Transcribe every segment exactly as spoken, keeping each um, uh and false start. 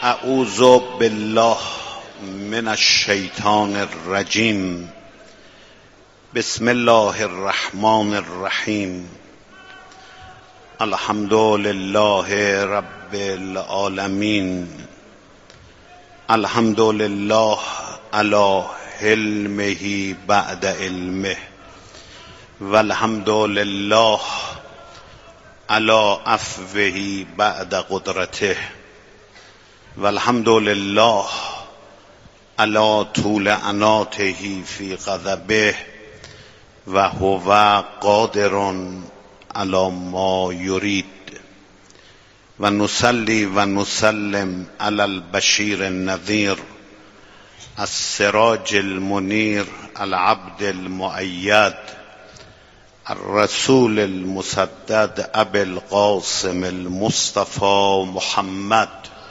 اعوذ بالله من الشیطان الرجیم. بسم الله الرحمن الرحیم. الحمد لله رب العالمین. الحمد لله علی حلمه بعد علمه، والحمد لله علی عفوه بعد قدرته، والحمد لله علی طول عناته فی غضبه، و هو قادر علی ما یرید. و نصلی و نسلم علی البشیر النذیر، السراج المنیر، العبد المؤید، الرسول المسدد، ابی القاسم المصطفى محمد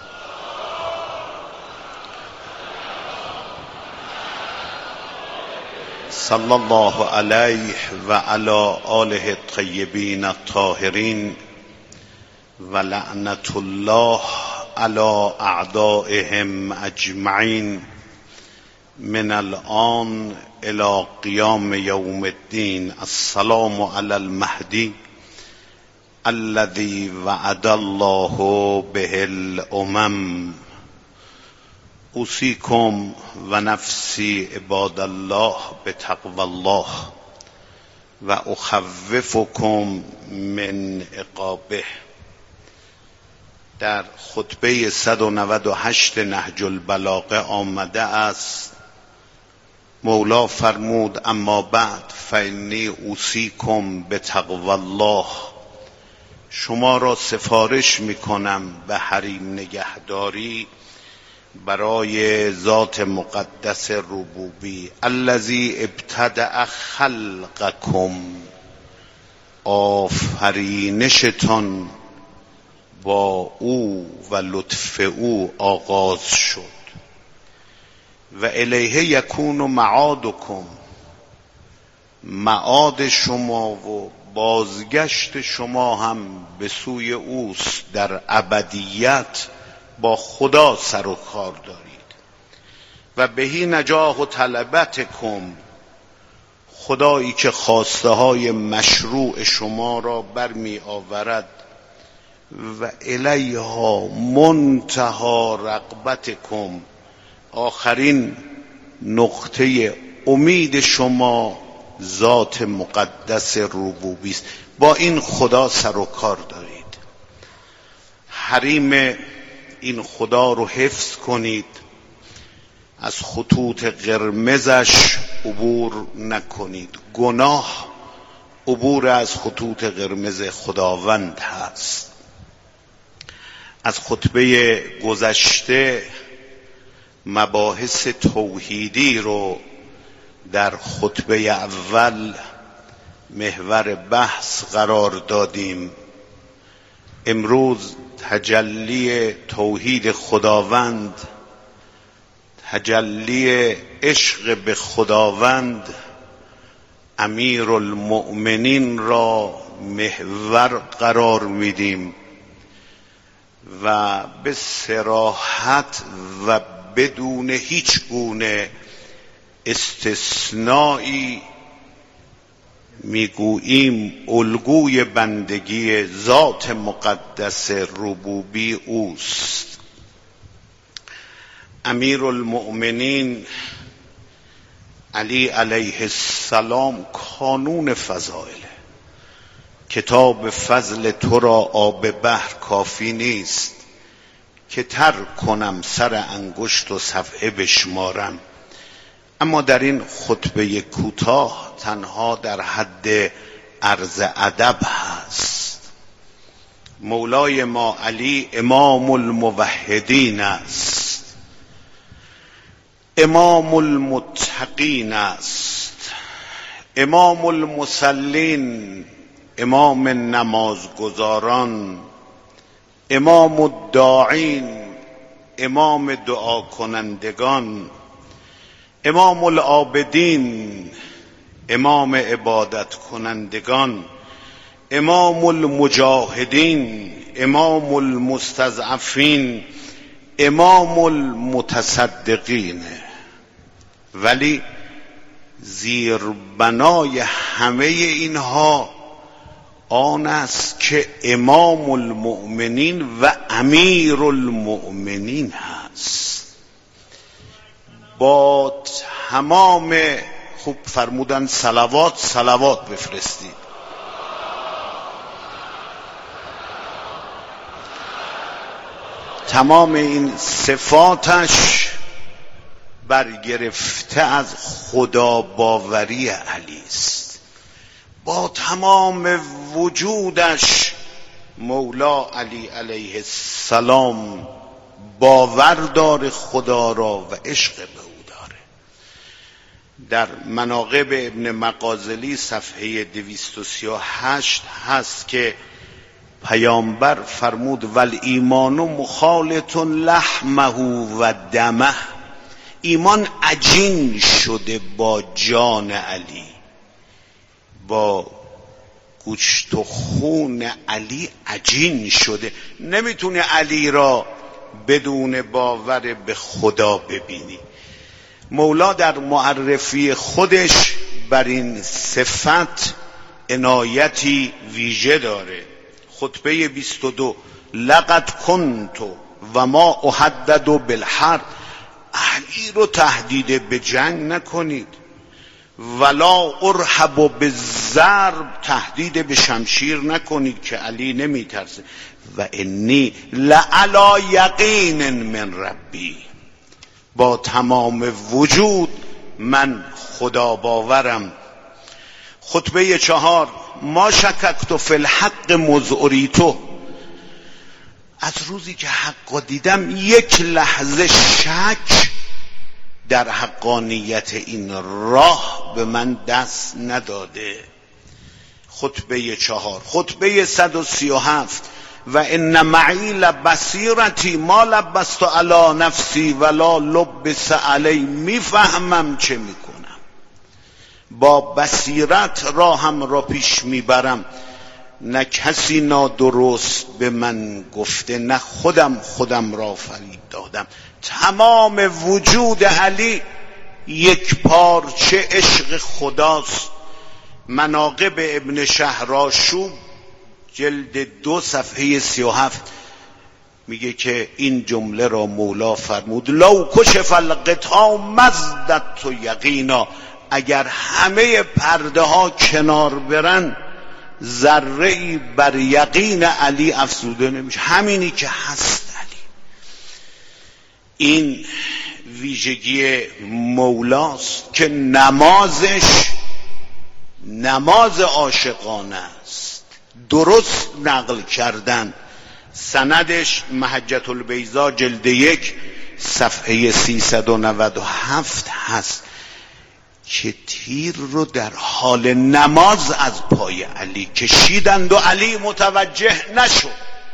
صلی الله علیه و علی آله الطیبین الطاهرین، و لعنت الله علی اعدائهم اجمعین من الان الى قیام یوم الدین. السلام علی المهدی الذی وعد الله به الامم. اوصیکم و نفسی عباد الله بتقوی الله، و اخوفکم من عقابه. در خطبه صد و نود و هشت نهج البلاغه آمده است: مولا فرمود اما بعد فانی اوصیکم بتقوی الله. شما را سفارش میکنم به حریم نگهداری برای ذات مقدس ربوبی. الذی ابتدأ خلقکم، آفرینشتان با او و لطف او آغاز شد. و الیه یکون معادکم، معاد شما و بازگشت شما هم به سوی اوست. در ابدیت با خدا سر و کار دارید. و بهی نجاح و طلبتکم، خدایی که خواسته های مشروع شما را برمی آورد. و الیها منتها رغبتکم، آخرین نقطه امید شما ذات مقدس ربوبی است. با این خدا سر و کار دارید. حریم این خدا رو حفظ کنید، از خطوط قرمزش عبور نکنید. گناه عبور از خطوط قرمز خداوند هست. از خطبه گذشته مباحث توحیدی رو در خطبه اول محور بحث قرار دادیم. امروز تجلی توحید خداوند، تجلی عشق به خداوند، امیر المؤمنین را محور قرار میدیم و به صراحت و بدون هیچ گونه استثنایی میگوییم الگوی بندگی ذات مقدس ربوبی اوست. امیر المؤمنین علی علیه السلام کانون فضائله. کتاب فضل تو را آب بحر کافی نیست که تر کنم سر انگشت و صفحه بشمارم. اما در این خطبه کوتاه تنها در حد عرض ادب هست. مولای ما علی امام الموحدین است، امام المتقین است، امام المصلین، امام نمازگزاران، امام الداعین، امام دعا کنندگان، امام العابدین، امام عبادت کنندگان، امام المجاهدین، امام المستضعفین، امام المتصدقینه، ولی زیربنای همه اینها آن است که امام المؤمنین و امیر المؤمنین هست. با تمام، خوب فرمودن صلوات صلوات بفرستید. تمام این صفاتش برگرفته از خدا باوری علی است. با تمام وجودش مولا علی علیه السلام باور داره خدا را و عشق به او داره. در مناقب ابن مقازلی صفحه دویست و سی و هشت هست که پیامبر فرمود ول ایمان مخالط لحمه و دمه، ایمان عجین شده با جان علی، با گوشت و خون علی عجین شده. نمیتونه علی را بدون باور به خدا ببینی. مولا در معرفی خودش بر این صفت عنایتی ویژه داره. خطبه بیست و دو لقد کنت و ما احدد بالحرب، علی رو تهدید به جنگ نکنید. ولا ارهب بالضرب، تهدید به شمشیر نکنید که علی نمیترسه. و انی لعلی یقین من ربی، با تمام وجود من خدا باورم. خطبه چهار ما شککت فی الحق مذعریتو، از روزی که حق دیدم یک لحظه شک در حقانیت این راه به من دست نداده. خطبه چهار. خطبه صد و سی و هفت و ان معی لبصیرتی ما لبست علی نفسی ولا لبس علی، میفهمم چه میکنم، با بصیرت راهم را پیش میبرم، نه کسی نادرست به من گفته نه خودم خودم را فریب دادم. تمام وجود علی یک پارچه عشق خداست. مناقب ابن شهرآشوب جلد دو صفحه سی و هفت میگه که این جمله را مولا فرمود لو کشف الغطاء مزدت یقینا، اگر همه پرده ها کنار برن ذره‌ای بر یقین علی افزوده نمیشه. همینی که هست علی. این ویژگی مولاست که نمازش نماز عاشقانه است. درست نقل کردن. سندش محجة البیضا جلد یک صفحه سیصد و نود و هفت هست که تیر رو در حال نماز از پای علی کشیدند و علی متوجه نشد.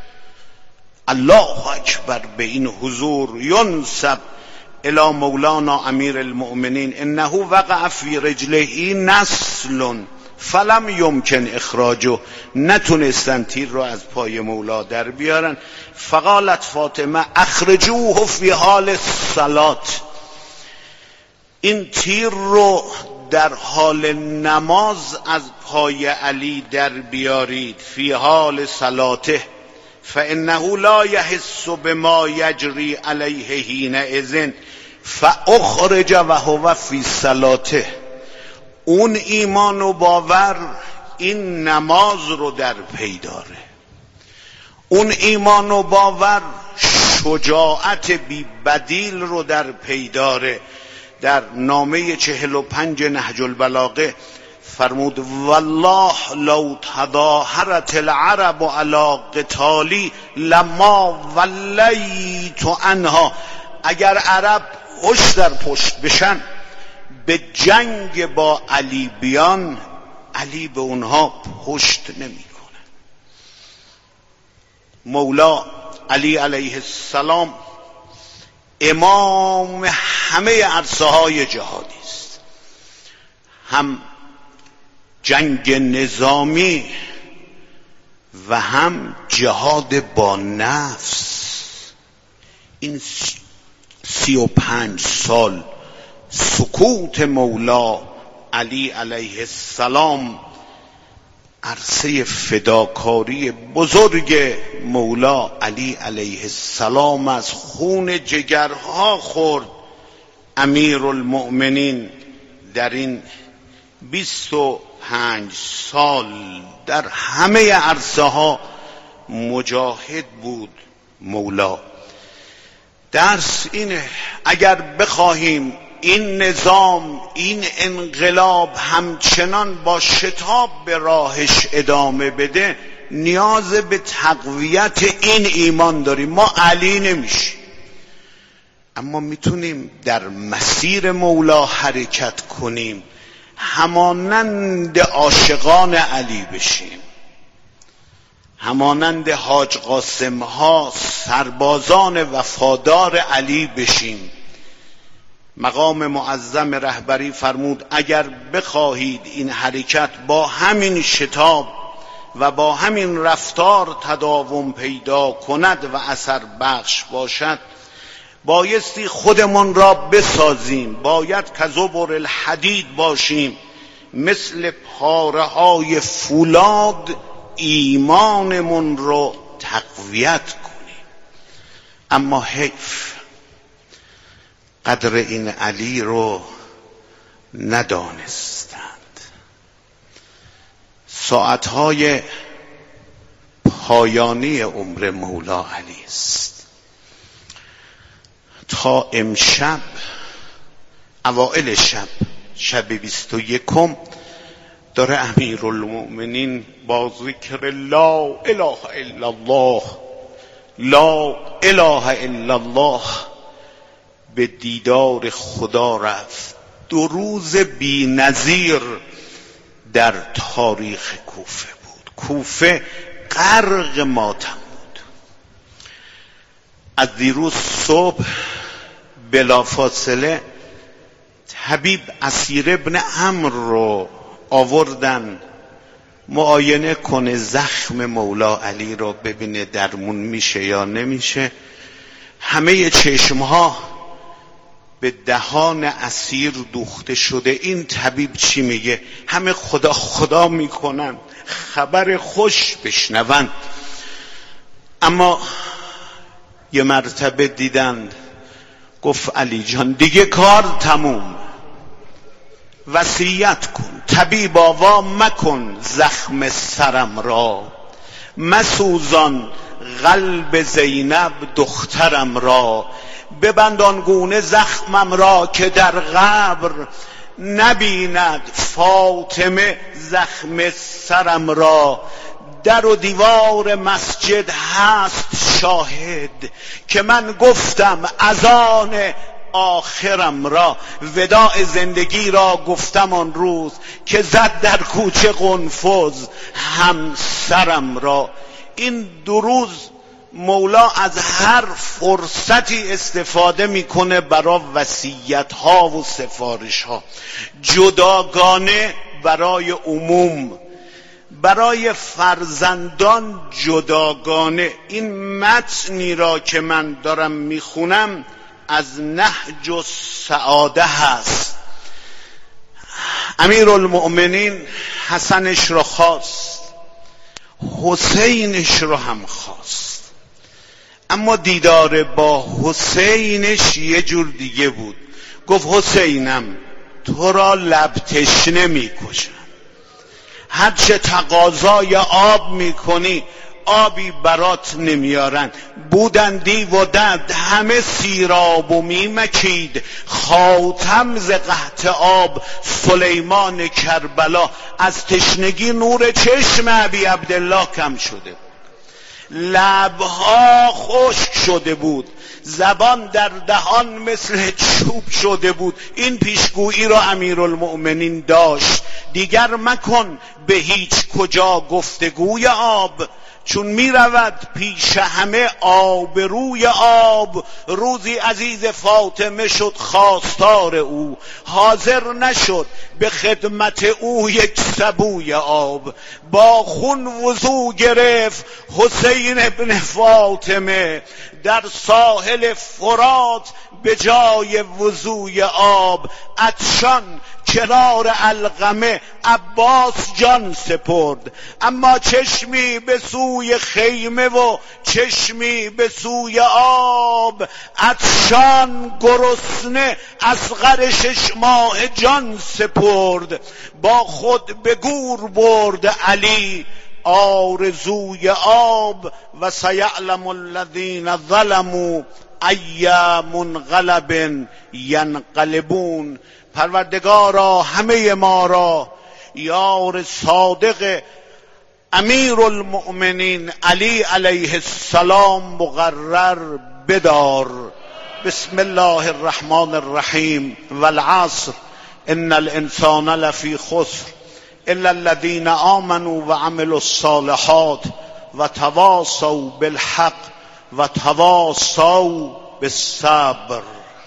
الله اکبر. به این حضور ینسب الی مولانا امیر المؤمنین انه وقع فی رجله نسل فلم یمکن اخراجه، نتونستن تیر رو از پای مولا در بیارن. فقالت فاطمه اخرجوه فی حال الصلات، این تیر رو در حال نماز از پای علی در بیارید. فی حال صلاته فانه لا یحس بما یجری علیه حینئذ فاخرج وهو فی صلاته. اون ایمان و باور این نماز رو در پی داره. اون ایمان و باور شجاعت بی بدیل رو در پی داره. در نامه چهل و پنج نهج البلاغه فرمود والله لو تظاهرت العرب علی قتالی لما ولیت عنها، اگر عرب پشت در پشت بشن به جنگ با علی بیان، علی به اونها پشت نمیکنه. مولا علی علیه السلام امام همه عرصه های جهادی است، هم جنگ نظامی و هم جهاد با نفس. این سی و پنج سال سکوت مولا علی علیه السلام عرصه فداکاری بزرگ مولا علی علیه السلام از خون جگرها خورد. امیرالمؤمنین در این بیست و پنج سال در همه عرصه ها مجاهد بود مولا. درس اینه اگر بخواهیم این نظام، این انقلاب همچنان با شتاب به راهش ادامه بده، نیاز به تقویت این ایمان داریم. ما علی نمیشیم، اما میتونیم در مسیر مولا حرکت کنیم، همانند عاشقان علی بشیم، همانند حاج قاسم ها سربازان وفادار علی بشیم. مقام معظم رهبری فرمود اگر بخواهید این حرکت با همین شتاب و با همین رفتار تداوم پیدا کند و اثر بخش باشد، بایستی خودمون را بسازیم، باید کزبر الحدید باشیم، مثل پاره های فولاد ایمانمون رو تقویت کنیم. اما حیف قدر این علی رو ندانستند. ساعتهای پایانی عمر مولا علی است. تا امشب اوائل شب شب بیست و یکم داره امیرالمؤمنین با ذکر لا اله الا الله لا اله الا الله به دیدار خدا رفت. دو روز بی نظیر در تاریخ کوفه بود. کوفه غرق ماتم بود. از دیروز صبح بلافاصله حبیب اسیر ابن عمرو رو آوردن معاینه کنه زخم مولا علی رو، ببینه درمون میشه یا نمیشه. همه چشمها به دهان اسیر دوخته شده. این طبیب چی میگه؟ همه خدا خدا میکنن خبر خوش بشنون. اما یه مرتبه دیدن گفت علی جان دیگه کار تموم، وصیت کن. طبیبا وا مکن زخم سرم را، مسوزان قلب زینب دخترم را. ببند آنگونه زخمم را که در قبر نبیند فاطمه زخم سرم را. در و دیوار مسجد هست شاهد که من گفتم اذان آخرم را. وداع زندگی را گفتم آن روز که زد در کوچه قنفذ همسرم را. این دو روز مولا از هر فرصتی استفاده میکنه برای وصیت ها و سفارش ها، جداگانه برای عموم، برای فرزندان جداگانه. این متنی را که من دارم میخونم از نهج السعاده هست. امیرالمؤمنین حسنش را خواست، حسینش را هم خواست، اما دیدار با حسینش یه جور دیگه بود. گفت حسینم تو را لب تشنه میکشم، هرچه تقاضای آب میکنی آبی برات نمیارن. بودن دیو و دد همه سیراب و میمکید، خاتم ز قحط آب سلیمان کربلا. از تشنگی نور چشم ابی عبدالله کم شده، لبها خشک شده بود، زبان در دهان مثل چوب شده بود. این پیشگویی را امیرالمؤمنین داشت، دیگر مکن به هیچ کجا گفتگوی آب، چون می رود پیش همه آبروی آب. روزی عزیز فاطمه شد خواستار او، حاضر نشد به خدمت او یک سبوی آب. با خون وضو گرفت حسین ابن فاطمه، در ساحل فرات به جای وضوی آب عطشان کنار القمه عباس جان سپرد. اما چشمی به سوی خیمه و چشمی به سوی آب، عطشان گرسنه اصغر شش ماه جان سپرد. با خود به گور برد علی آرزوی آب و سیعلم الذین ظلموا ای منقلب ینقلبون. پروردگارا همه ما را یار صادق امیر المؤمنین علی علیه السلام مقرر بدار. بسم الله الرحمن الرحیم والعصر ان الانسان لفی خسر الا الذین آمنوا وعملوا الصالحات وتواصوا بالحق وتواصوا بالصبر.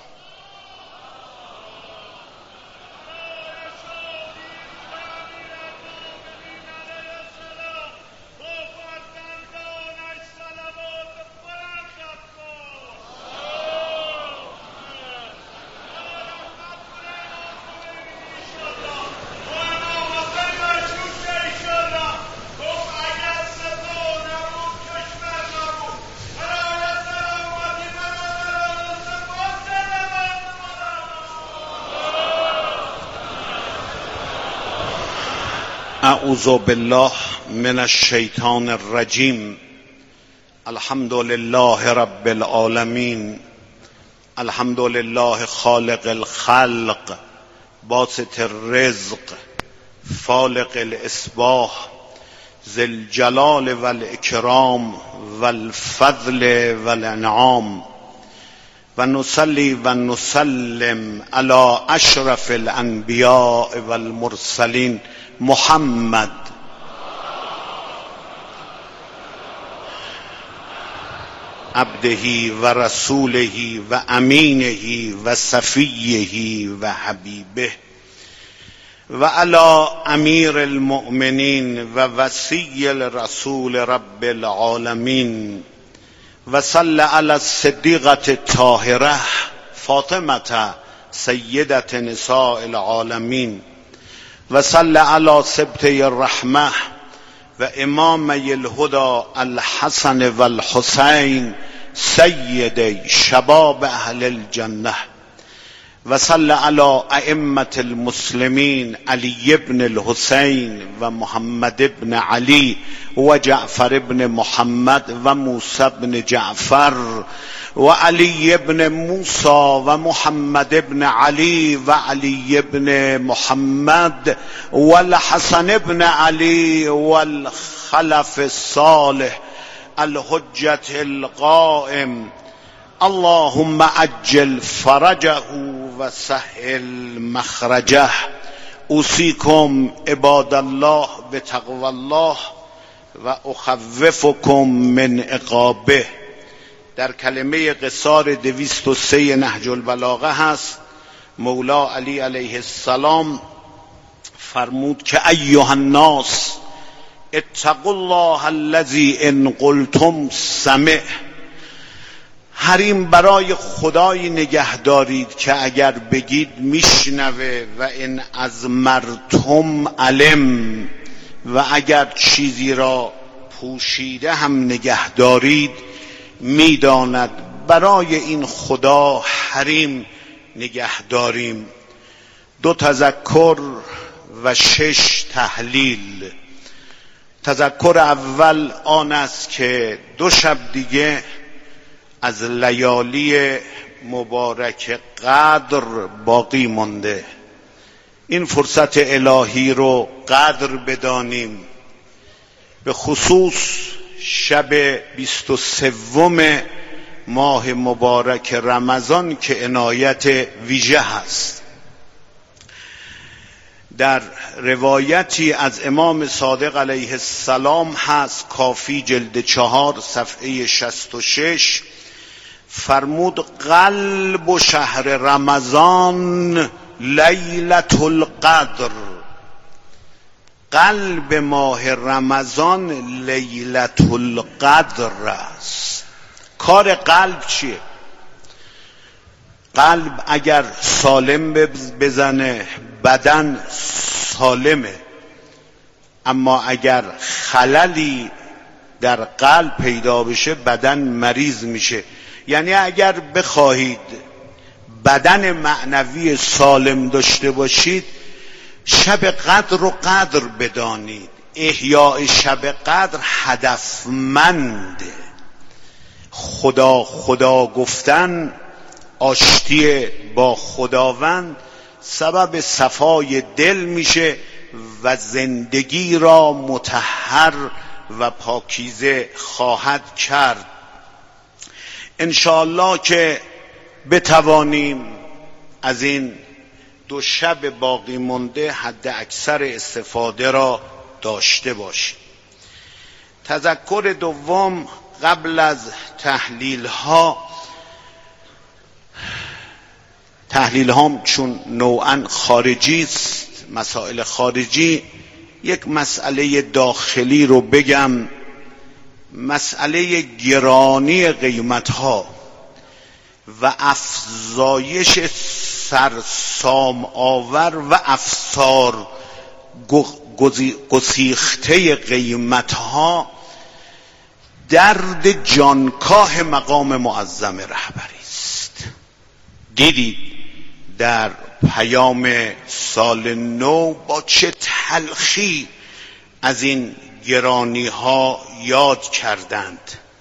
اعوذ بالله من الشیطان الرجیم. الحمد لله رب العالمین، الحمد لله خالق الخلق باسط الرزق فالق الاصباح ذی الجلال والاکرام والفضل والانعام. و نصلی و نسلم علی اشرف الانبیاء والمرسلین محمد عبده و رسوله و امینه و صفیه و حبیبه و علی امیر المؤمنین و وصی الرسول رب العالمین و صلی علی الصدیقة الطاهرة فاطمة سیدة نساء العالمین و صلی علی سبطی الرحمه و امامی الهدى الحسن و الحسین سیدی شباب اهل الجنه و صلی علی ائمة المسلمین علی ابن الحسین و محمد ابن علی و جعفر ابن محمد و موسی ابن جعفر و علی ابن موسی و محمد ابن علی و علی ابن محمد و الحسن ابن علی و الخلف الصالح الحجة القائم. اللهم عجل فرجه و سهل مخرجه. اوصیکم عباد الله بتقوی الله و اخوفکم من عقابه. در کلمه قصار دویست و سه نهج البلاغه هست مولا علی علیه السلام فرمود که ایها الناس اتقوا الله الذی ان قلتم سمع. حریم برای خدای نگه دارید که اگر بگید میشنوه و این از مرتم علم، و اگر چیزی را پوشیده هم نگه دارید میداند. برای این خدا حریم نگه داریم. دو تذکر و شش تحلیل. تذکر اول آن است که دو شب دیگه از لیالی مبارک قدر باقی مونده. این فرصت الهی رو قدر بدانیم، به خصوص شب بیست و سوم ماه مبارک رمضان که عنایت ویژه هست. در روایتی از امام صادق علیه السلام هست، کافی جلد چهار صفحه شصت و شش، فرمود قلب و شهر رمضان لیلة القدر. قلب ماه رمضان لیلة القدر است. کار قلب چیه؟ قلب اگر سالم بزنه بدن سالمه، اما اگر خللی در قلب پیدا بشه بدن مریض میشه. یعنی اگر بخواهید بدن معنوی سالم داشته باشید، شب قدر رو قدر بدانید. احیاء شب قدر هدفمنده. خدا خدا گفتن، آشتی با خداوند سبب صفای دل میشه و زندگی را مطهر و پاکیزه خواهد کرد. انشاءالله که بتوانیم از این دو شب باقی مونده حد اکثر استفاده را داشته باشیم. تذکر دوم قبل از تحلیل ها، تحلیل ها چون نوعا خارجی است، مسائل خارجی، یک مسئله داخلی رو بگم. مسئله گرانی قیمت ها و افزایش سرسام آور و افسار گسیخته قیمت ها درد جانکاه مقام معظم رهبری است. دیدید در پیام سال نو با چه تلخی از این گرانی ها یاد کردند.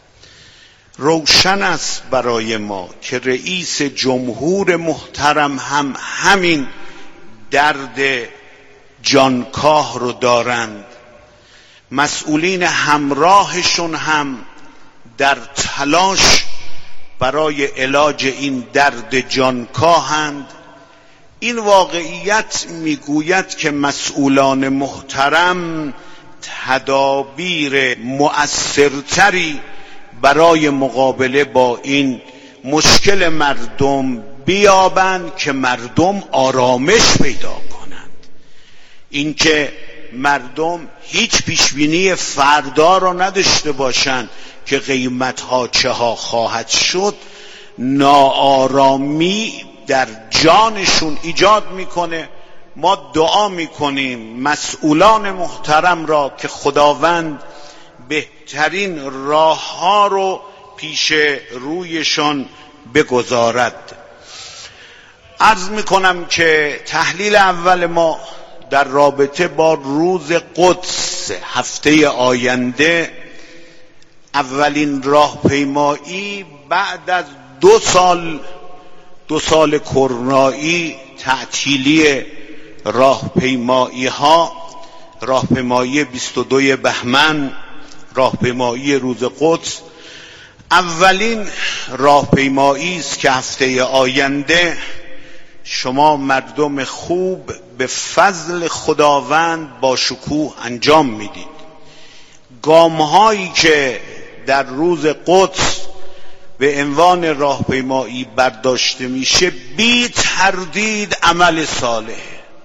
روشن است برای ما که رئیس جمهور محترم هم همین درد جانکاه رو دارند. مسئولین همراهشون هم در تلاش برای علاج این درد جانکاهند. این واقعیت میگوید که مسئولان محترم تدابیر مؤثرتری برای مقابله با این مشکل مردم بیابند که مردم آرامش پیدا کنند. اینکه مردم هیچ پیشبینی فردا را نداشته باشند که قیمتها چه ها خواهد شد، ناآرامی در جانشون ایجاد میکنه. ما دعا میکنیم مسئولان محترم را که خداوند بهترین راه ها رو پیش رویشان بگذارد. عرض میکنم که تحلیل اول ما در رابطه با روز قدس هفته آینده، اولین راهپیمایی بعد از دو سال دو سال کرونایی تعطیلی راهپیمایی ها، راهپیمایی بیست و دوم بهمن، راهپیمایی روز قدس، اولین راهپیمایی است که هفته آینده شما مردم خوب به فضل خداوند با شکوه انجام میدید. گام‌هایی که در روز قدس به عنوان راهپیمایی برداشته میشه بی تردید عمل صالح،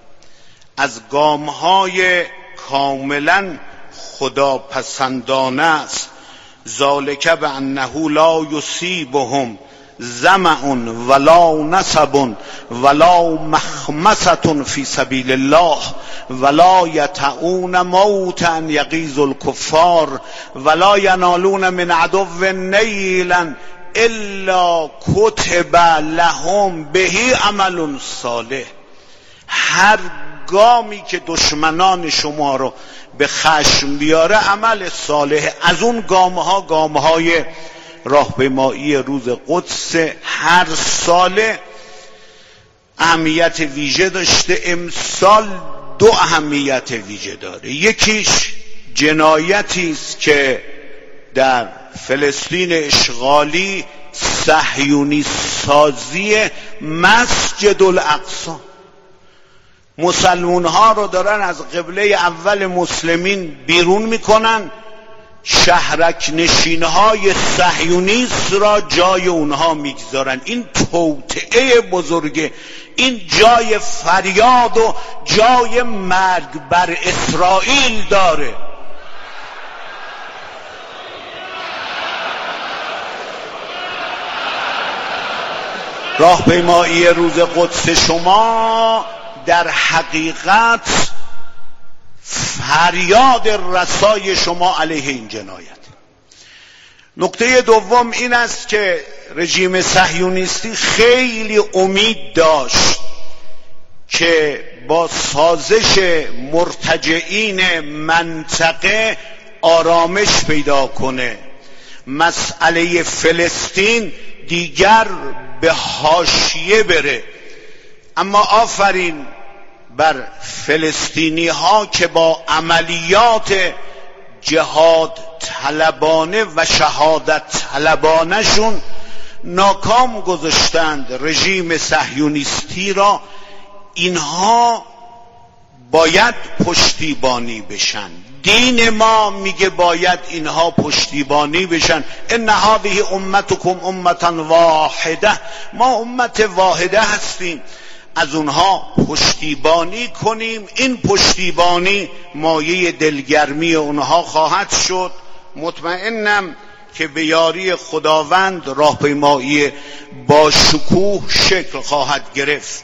از گام‌های کاملا خدا پسندانه است. ذالک بانه لا یصیبهم ظمأ ولا نصب ولا مخمصة فی سبیل الله ولا یطؤون موطئا یغیظ الکفار ولا ینالون من عدو نیلا الا کتب لهم به عمل صالح. هر گامی که دشمنان شما رو به خشم بیاره عمل صالح. از اون گامها گامهای راهپیمایی روز قدس هر ساله اهمیت ویژه داشته. امسال دو اهمیت ویژه داره. یکیش جنایتی است که در فلسطین اشغالی صهیونی سازی مسجد الاقصی، مسلمون ها رو دارن از قبله اول مسلمین بیرون میکنن، شهرک نشین های صهیونیست را جای اونها میگذارن. این توطئه بزرگه، این جای فریاد و جای مرگ بر اسرائیل داره. راهپیمایی روز قدس شما در حقیقت فریاد رسای شما علیه این جنایت. نکته دوم این است که رژیم صهیونیستی خیلی امید داشت که با سازش مرتجعین منطقه آرامش پیدا کنه، مسئله فلسطین دیگر به حاشیه بره. اما آفرین بر فلسطینی ها که با عملیات جهاد طلبانه و شهادت طلبانه‌شون ناکام گذاشتند رژیم صهیونیستی را. اینها باید پشتیبانی بشن. دین ما میگه باید اینها پشتیبانی بشن. ان هذه امتکم امتا واحده، ما امت واحده هستیم، از اونها پشتیبانی کنیم. این پشتیبانی مایه دلگرمی اونها خواهد شد. مطمئنم که به یاری خداوند راهپیمایی با شکوه شکل خواهد گرفت.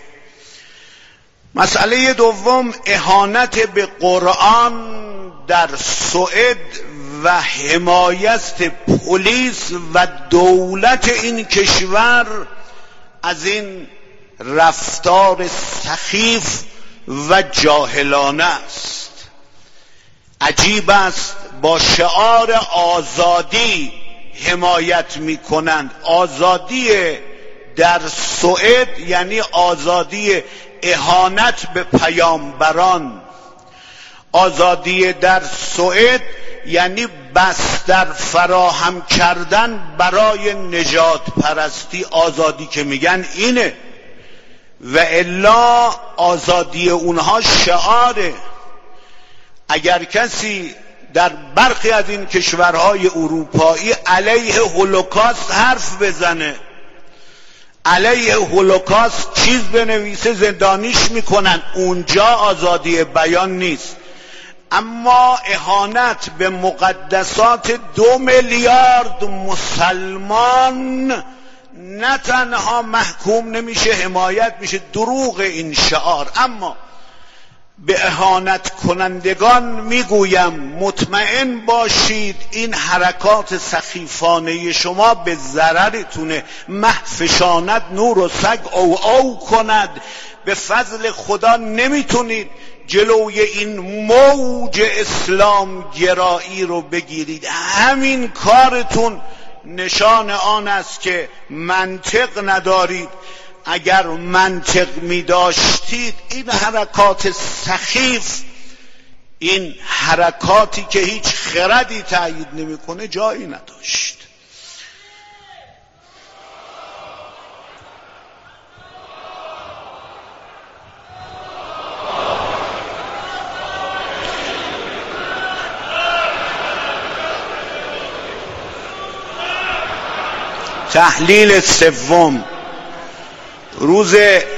مسئله دوم اهانت به قرآن در سوئد و حمایت پلیس و دولت این کشور از این رفتار سخیف و جاهلانه است. عجیب است با شعار آزادی حمایت می کنند. آزادی در سوئد یعنی آزادی اهانت به پیامبران. آزادی در سوئد یعنی بستر فراهم کردن برای نجات پرستی. آزادی که میگن اینه، و الا آزادی اونها شعاره. اگر کسی در برخی از این کشورهای اروپایی علیه هولوکاست حرف بزنه، علیه هولوکاست چیز بنویسه، زندانیش میکنن، اونجا آزادی بیان نیست. اما اهانت به مقدسات دو میلیارد مسلمان نه تنها محکوم نمیشه، حمایت میشه. دروغ این شعار. اما به اهانت کنندگان میگویم مطمئن باشید این حرکات سخیفانه شما به ضررتونه. محفشاند نور و سگ او او کند. به فضل خدا نمیتونید جلوی این موج اسلام گرایی رو بگیرید. همین کارتون نشان آن است که منطق ندارید. اگر منطق می داشتید این حرکات سخیف، این حرکاتی که هیچ خردی تأیید نمیکنه جایی نداشت. تحلیل سوم، روز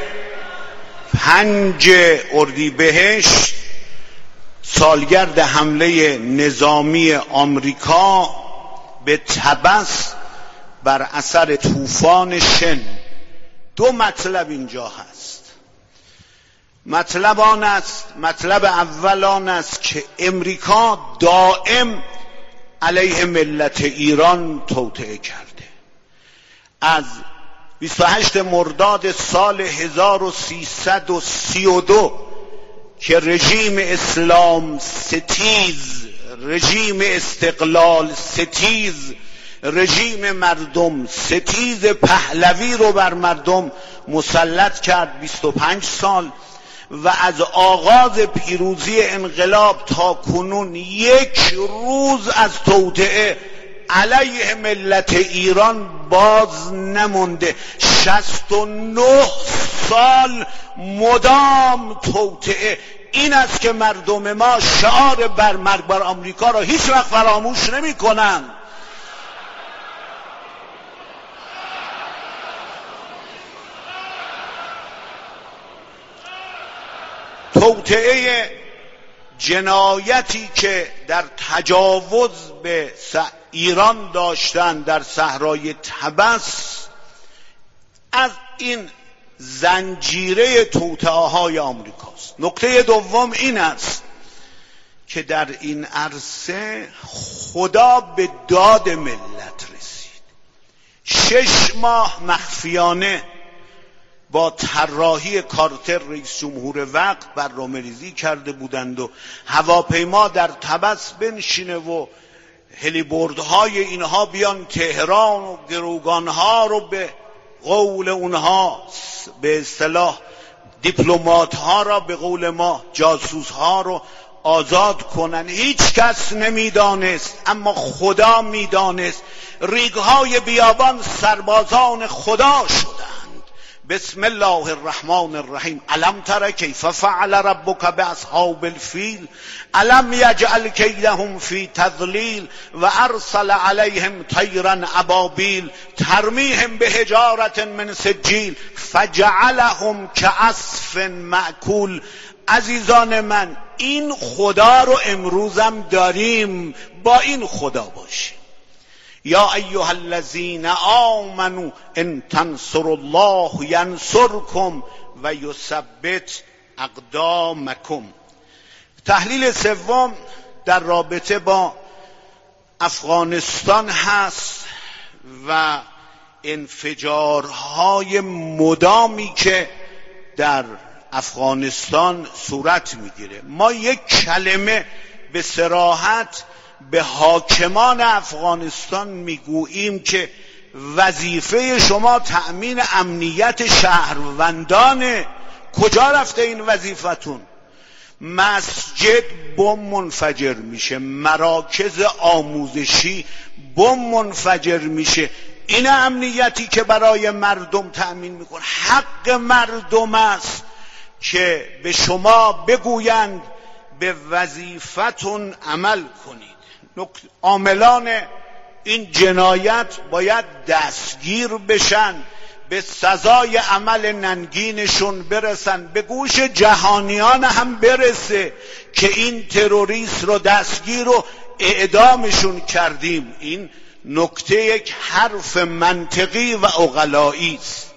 پنج اردیبهشت سالگرد حمله نظامی آمریکا به طبس بر اثر طوفان شن. دو مطلب اینجا هست. مطلب آن است، مطلب اول آن است که امریکا دائم علیه ملت ایران توطئه کرده. از بیست و هشت مرداد سال هزار و سیصد و سی و دو که رژیم اسلام ستیز، رژیم استقلال ستیز، رژیم مردم ستیز پهلوی رو بر مردم مسلط کرد، بیست و پنج سال، و از آغاز پیروزی انقلاب تا کنون یک روز از توطئه علیه ملت ایران باز نمونده. شصت و نه سال مدام توطئه. این است که مردم ما شعار بر مرگ بر آمریکا را هیچ وقت فراموش نمی کنند. توطئه جنایتی که در تجاوز به ایران داشتن در صحرای طبس از این زنجیره توطئه‌های آمریکاست. نکته دوم این است که در این عرصه خدا به داد ملت رسید. شش ماه مخفیانه با طراحی کارتر رئیس جمهور وقت برنامه‌ریزی کرده بودند و هواپیما در طبس بنشینه و هلیبردهای اینها بیان تهران و گروگانها رو به قول اونها به اصطلاح دیپلمات ها را به قول ما جاسوس ها رو آزاد کنن. هیچ کس نمیدانست، اما خدا میدانست. ریگهای بیابان سربازان خدا شدند. بسم الله الرحمن الرحیم. الم تر کیف فعل ربک باصحاب الفیل الم یجعل کیدهم فی تضلیل و ارسل علیهم طیرا ابابیل ترمیهم بحجارة من سجیل فجعلهم کعصف مأکول. عزیزان من، این خدا رو امروزم داریم، با این خدا باشیم. یا ایها الذین آمنوا ان تنصروا الله ینصرکم و یثبت اقدامکم. تحلیل سوم در رابطه با افغانستان هست و انفجارهای مدامی که در افغانستان صورت میگیره. ما یک کلمه به صراحت به حاکمان افغانستان میگوییم که وظیفه شما تأمین امنیت شهروندانه. کجا رفته این وظیفتون؟ مسجد بم منفجر میشه، مراکز آموزشی بم منفجر میشه. این امنیتی که برای مردم تأمین میکن. حق مردم است که به شما بگویند به وظیفتون عمل کنید. عاملان این جنایت باید دستگیر بشن، به سزای عمل ننگینشون برسن، به گوش جهانیان هم برسه که این تروریست رو دستگیر و اعدامشون کردیم. این نکته یک حرف منطقی و عقلایی است.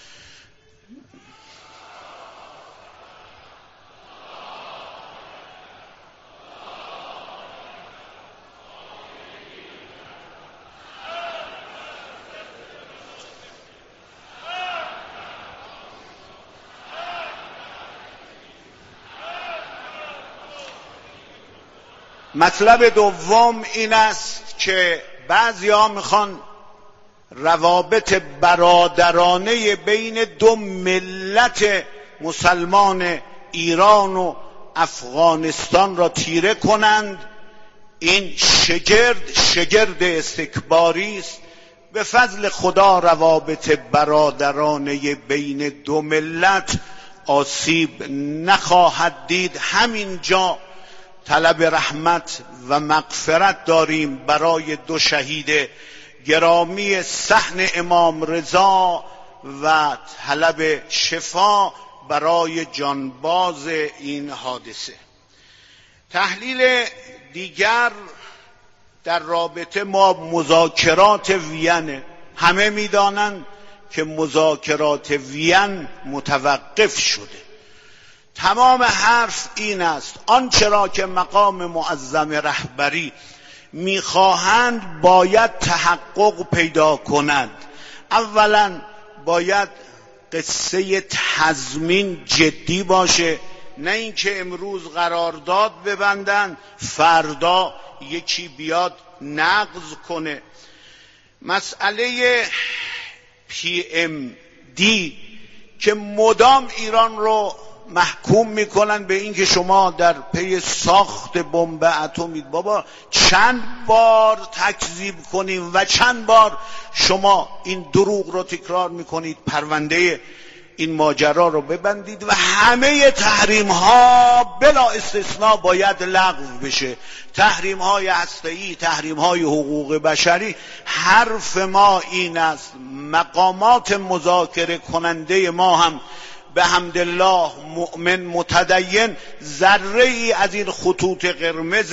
مطلب دوم این است که بعضی ها میخوان روابط برادرانه بین دو ملت مسلمان ایران و افغانستان را تیره کنند. این شگرد شگرد استکباری است. به فضل خدا روابط برادرانه بین دو ملت آسیب نخواهد دید. همین جا طلب رحمت و مغفرت داریم برای دو شهید گرامی صحن امام رضا و طلب شفا برای جانباز این حادثه. تحلیل دیگر در رابطه ما مذاکرات وین. همه میدانند که مذاکرات وین متوقف شده. تمام حرف این است آنچه را که مقام معظم رهبری میخواهند باید تحقق پیدا کند. اولا باید قصه تضمین جدی باشه، نه اینکه امروز قرارداد ببندن فردا یکی بیاد نقض کنه. مسئله پی ام دی که مدام ایران رو محکوم میکنن به اینکه شما در پی ساخت بمب اتمی. بابا چند بار تکذیب کنیم و چند بار شما این دروغ رو تکرار میکنید. پرونده این ماجرا رو ببندید و همه تحریم ها بلا استثناء باید لغو بشه. تحریم های هسته‌ای، تحریم های حقوق بشری. حرف ما این است مقامات مذاکره کننده ما هم به حمدالله مؤمن متدین ذره ای از این خطوط قرمز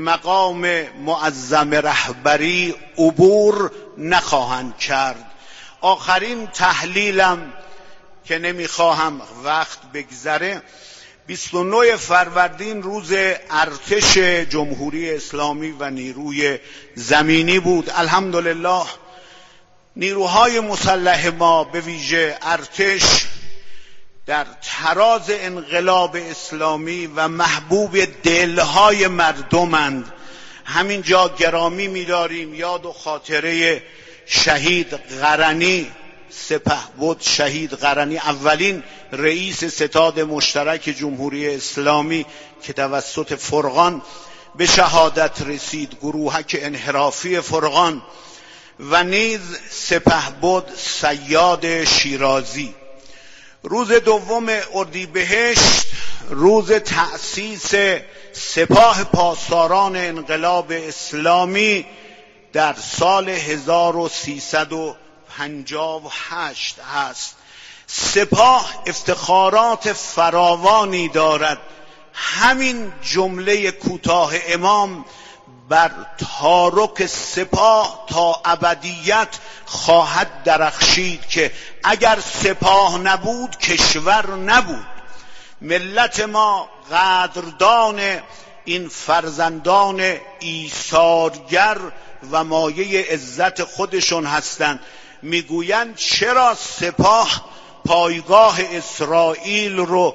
مقام معظم رهبری عبور نخواهند کرد. آخرین تحلیلم که نمیخواهم وقت بگذره، بیست و نه فروردین روز ارتش جمهوری اسلامی و نیروی زمینی بود. الحمدلله نیروهای مسلح ما به ویژه ارتش در تراز انقلاب اسلامی و محبوب دلهای مردمند. همینجا گرامی می‌داریم یاد و خاطره شهید قرنی، سپهبد شهید قرنی، اولین رئیس ستاد مشترک جمهوری اسلامی که توسط فرقان به شهادت رسید، گروهک انحرافی فرقان، و نیز سپهبد صیاد شیرازی. روز دوم اردیبهشت روز تأسیس سپاه پاسداران انقلاب اسلامی در سال هزار و سیصد و پنجاه و هشت هست. سپاه افتخارات فراوانی دارد. همین جمله کوتاه امام بر تارک سپاه تا ابدیت خواهد درخشید که اگر سپاه نبود کشور نبود. ملت ما قدردان این فرزندان ایثارگر و مایه عزت خودشون هستند. میگویند چرا سپاه پایگاه اسرائیل رو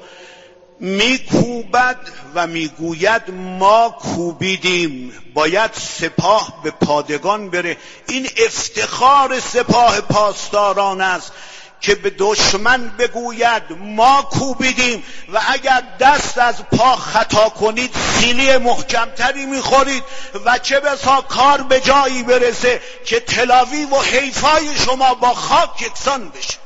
میکوبد و میگوید ما کوبیدیم، باید سپاه به پادگان بره. این افتخار سپاه پاسداران است که به دشمن بگوید ما کوبیدیم و اگر دست از پا خطا کنید سیلی محکمتری میخورید و چه بسا کار به جایی برسه که تلاویو و حیفای شما با خاک یکسان بشه.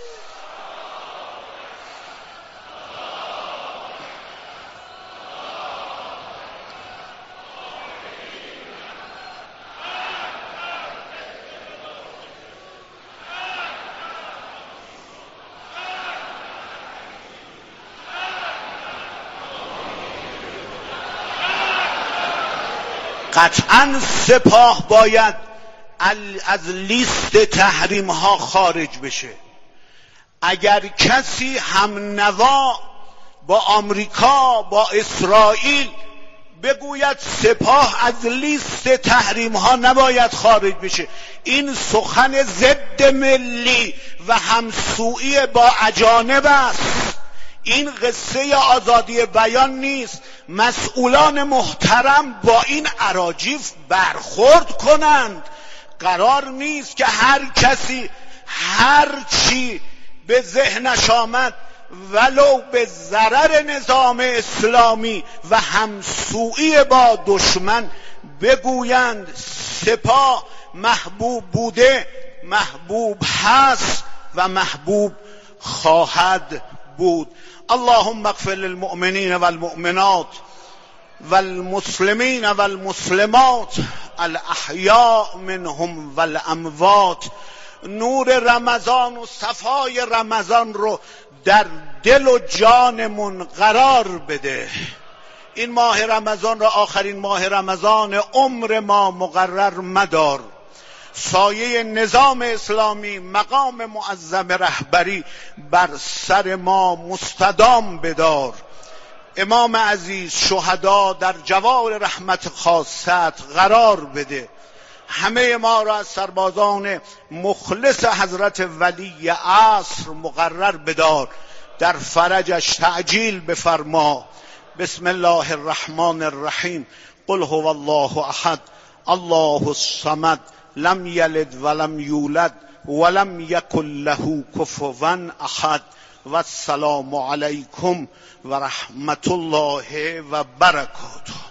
قطعا سپاه باید از لیست تحریم ها خارج بشه. اگر کسی هم نوا با آمریکا با اسرائیل بگوید سپاه از لیست تحریم ها نباید خارج بشه، این سخن ضد ملی و همسویی با اجانب است. این قصه آزادی بیان نیست. مسئولان محترم با این اراجیف برخورد کنند. قرار نیست که هر کسی هر چی به ذهنش آمد ولو به ضرر نظام اسلامی و همسویی با دشمن بگویند. سپاه محبوب بوده، محبوب هست و محبوب خواهد بود. اللهم اغفر للمؤمنین والمؤمنات والمسلمین والمسلمات الاحیاء منهم والاموات. نور رمضان و صفای رمضان رو در دل و جانمون قرار بده. این ماه رمضان را آخرین ماه رمضان عمر ما مقرر مدار. سایه نظام اسلامی، مقام معظم رهبری بر سر ما مستدام بدار. امام عزیز، شهدا در جوار رحمت خاصت قرار بده. همه ما را از سربازان مخلص حضرت ولی عصر مقرر بدار. در فرجش تعجیل بفرما. بسم الله الرحمن الرحیم. قل هو الله احد الله الصمد لم یلد ولم یولد ولم یکن له کفوا احد. و السلام علیکم و رحمت الله و برکاته.